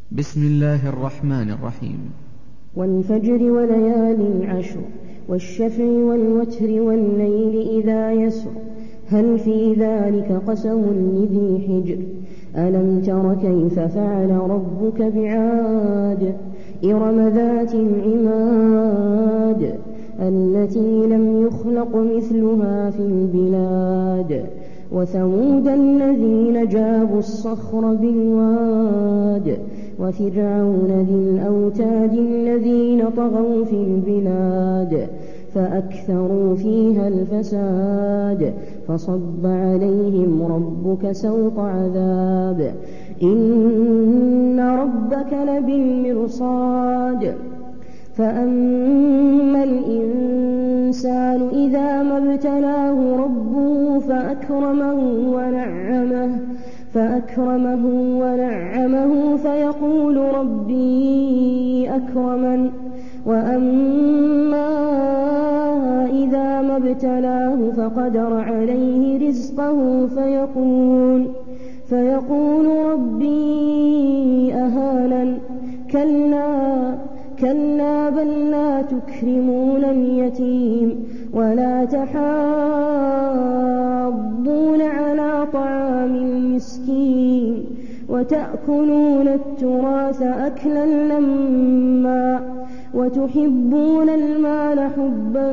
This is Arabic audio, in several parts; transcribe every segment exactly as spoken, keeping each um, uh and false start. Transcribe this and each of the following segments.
بسم الله الرحمن الرحيم. والفجر وليال عشر والشفع والوتر والليل إذا يسر هل في ذلك قسم لذي حجر ألم تر كيف فعل ربك بعاد إرم ذات العماد التي لم يخلق مثلها في البلاد وثمود الذين جابوا الصخر بالواد وفرعون ذي الأوتاد الذين طغوا في البلاد فأكثروا فيها الفساد فصب عليهم ربك سوط عذاب إن ربك لبالمرصاد فأما الإنسان إذا ما ابتلاه ربه فأكرمه ونعمه فأكرمه ونعمه فيقول ربي أكرمن وأما إذا ما ابتلاه فقدر عليه رزقه فيقول فيقول ربي أهانن كلا كلا بل لا تكرمون اليتيم ولا تحاضون على طعام المسكين وتأكلون التراث أكلا لما وتحبون المال حبا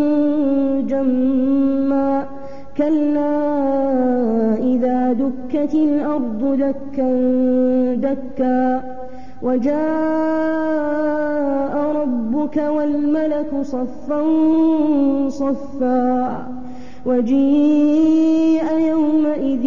جما كلا إذا دكت الأرض دكا دكا وجاء ربك والملك صفا صفا وجيء يومئذ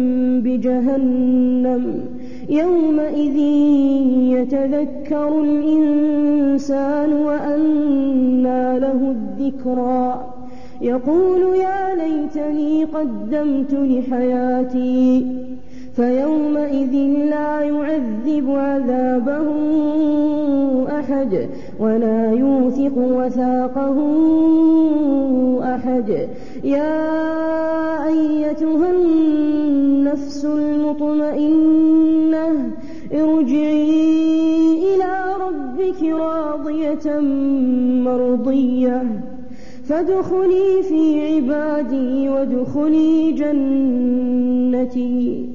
بجهنم يومئذ يتذكر الإنسان وأنى له الذكرى يقول يا ليتني قدمت لحياتي فيومئذ لا يعذب عذابه أحد ولا يوثق وثاقه أحد يا أيتها النفس المطمئنة ارجعي إلى ربك راضية مرضية فادخلي في عبادي وادخلي جنتي.